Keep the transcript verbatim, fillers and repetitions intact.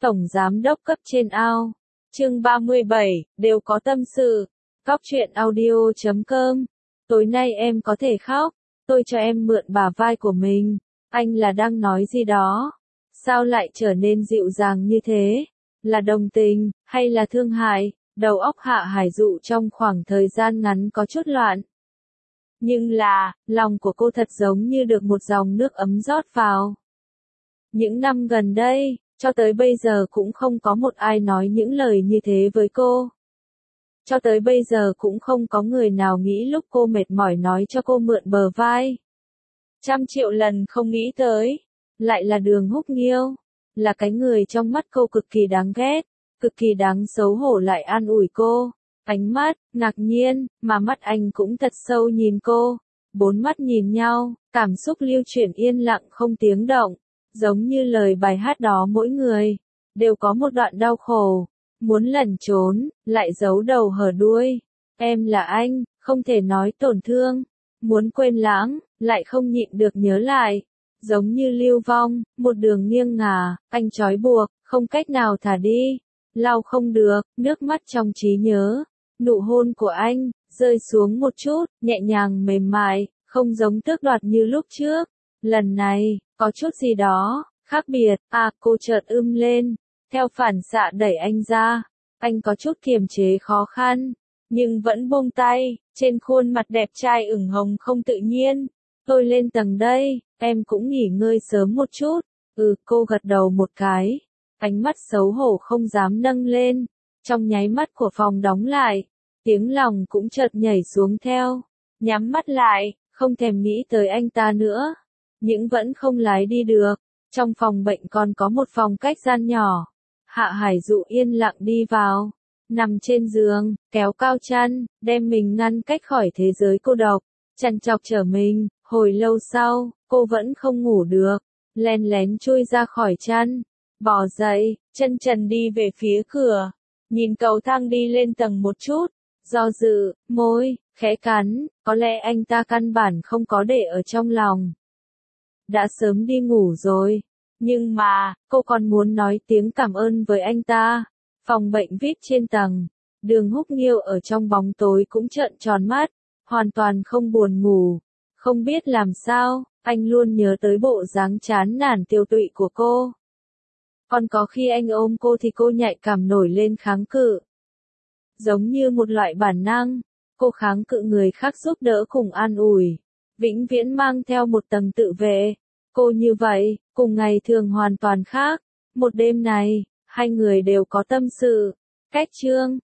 Tổng Giám đốc cấp trên ao. Chương ba mươi bảy, đều có tâm sự. Cóc truyện audio chấm com. Tối nay em có thể khóc, tôi cho em mượn bả vai của mình. Anh là đang nói gì đó? Sao lại trở nên dịu dàng như thế? Là đồng tình, hay là thương hại? Đầu óc Hạ Hải Dụ trong khoảng thời gian ngắn có chút loạn. Nhưng là, lòng của cô thật giống như được một dòng nước ấm rót vào. Những năm gần đây, cho tới bây giờ cũng không có một ai nói những lời như thế với cô. Cho tới bây giờ cũng không có người nào nghĩ lúc cô mệt mỏi nói cho cô mượn bờ vai. Trăm triệu lần không nghĩ tới, lại là Đường Húc Nghiêu, là cái người trong mắt cô cực kỳ đáng ghét, cực kỳ đáng xấu hổ lại an ủi cô. Ánh mắt, ngạc nhiên, mà mắt anh cũng thật sâu nhìn cô. Bốn mắt nhìn nhau, cảm xúc lưu chuyển yên lặng không tiếng động. Giống như lời bài hát đó mỗi người, đều có một đoạn đau khổ. Muốn lẩn trốn, lại giấu đầu hở đuôi. Em là anh, không thể nói tổn thương. Muốn quên lãng, lại không nhịn được nhớ lại. Giống như lưu vong, một đường nghiêng ngả, anh trói buộc, không cách nào thả đi. Lau không được, nước mắt trong trí nhớ. Nụ hôn của anh, rơi xuống một chút, nhẹ nhàng mềm mại, không giống tước đoạt như lúc trước. Lần này, có chút gì đó, khác biệt, à, cô chợt ưm lên, theo phản xạ đẩy anh ra. Anh có chút kiềm chế khó khăn, nhưng vẫn buông tay, trên khuôn mặt đẹp trai ửng hồng không tự nhiên. Tôi lên tầng đây, em cũng nghỉ ngơi sớm một chút. Ừ, cô gật đầu một cái, ánh mắt xấu hổ không dám nâng lên. Trong nháy mắt của phòng đóng lại, tiếng lòng cũng chợt nhảy xuống theo. Nhắm mắt lại, không thèm nghĩ tới anh ta nữa. Nhưng vẫn không lái đi được. Trong phòng bệnh còn có một phòng cách gian nhỏ. Hạ Hải Dụ yên lặng đi vào. Nằm trên giường, kéo cao chăn, đem mình ngăn cách khỏi thế giới cô độc. Chăn chọc trở mình, hồi lâu sau, cô vẫn không ngủ được. Len lén chui ra khỏi chăn. Bò dậy, chân trần đi về phía cửa. Nhìn cầu thang đi lên tầng một chút. Do dự, môi, khẽ cắn, có lẽ anh ta căn bản không có để ở trong lòng. Đã sớm đi ngủ rồi. Nhưng mà, cô còn muốn nói tiếng cảm ơn với anh ta. Phòng bệnh vê i pê trên tầng. Đường Húc Nghiêu ở trong bóng tối cũng trợn tròn mắt. Hoàn toàn không buồn ngủ. Không biết làm sao, anh luôn nhớ tới bộ dáng chán nản tiêu tụy của cô. Còn có khi anh ôm cô thì cô nhạy cảm nổi lên kháng cự. Giống như một loại bản năng, cô kháng cự người khác giúp đỡ cùng an ủi. Vĩnh viễn mang theo một tầng tự vệ. Cô như vậy, cùng ngày thường hoàn toàn khác. Một đêm này, hai người đều có tâm sự. Cách chương.